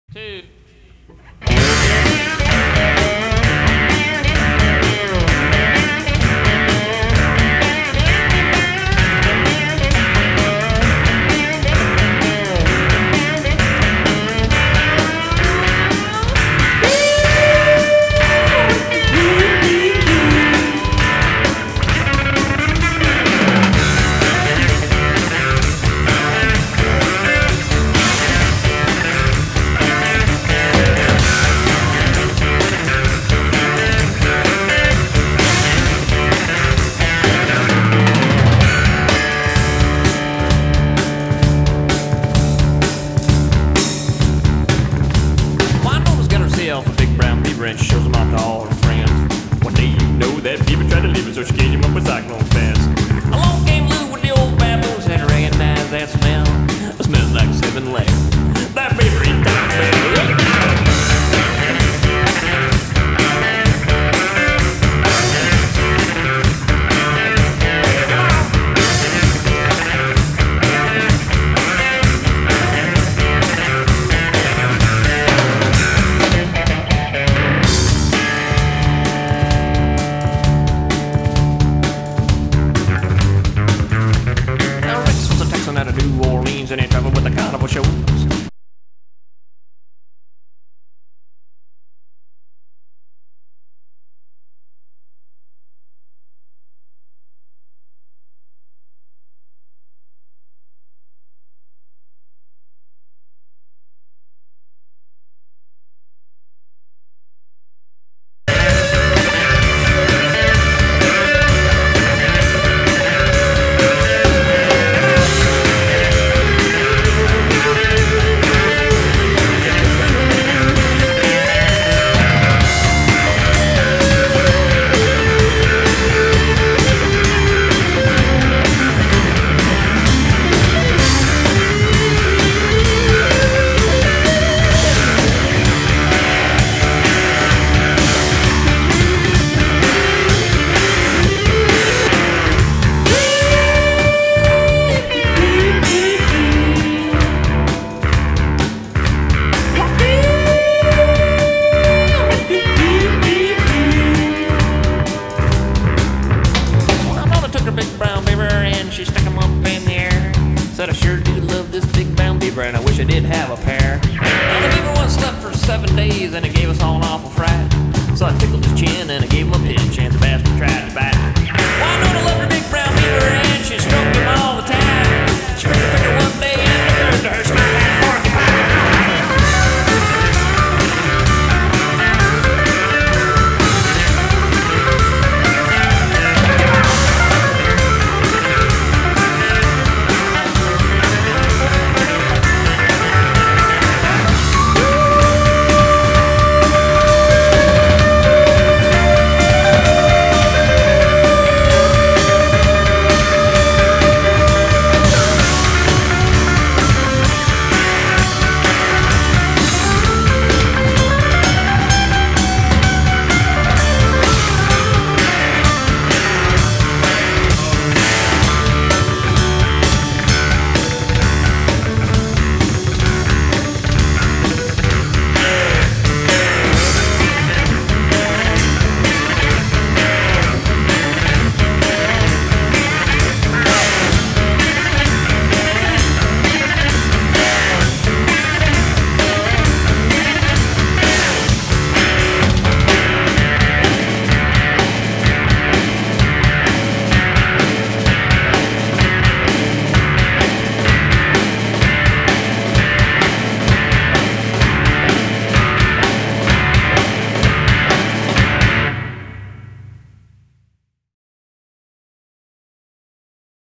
two. A big brown beaver and she shows him off to all her friends. One day you know that beaver tried to leave her, so she caged him up with cyclone fence. Along came Lou with the old baboons and recognized that smell. It smells like 7-Eleven. That beaver ain't that out of New Orleans and he traveled with the carnival shows. She stuck him up in the air. Said I sure do love this big brown beaver and I wish I did have a pair. Now the beaver once slept for 7 days and it gave us all an awful fright. So I tickled his chin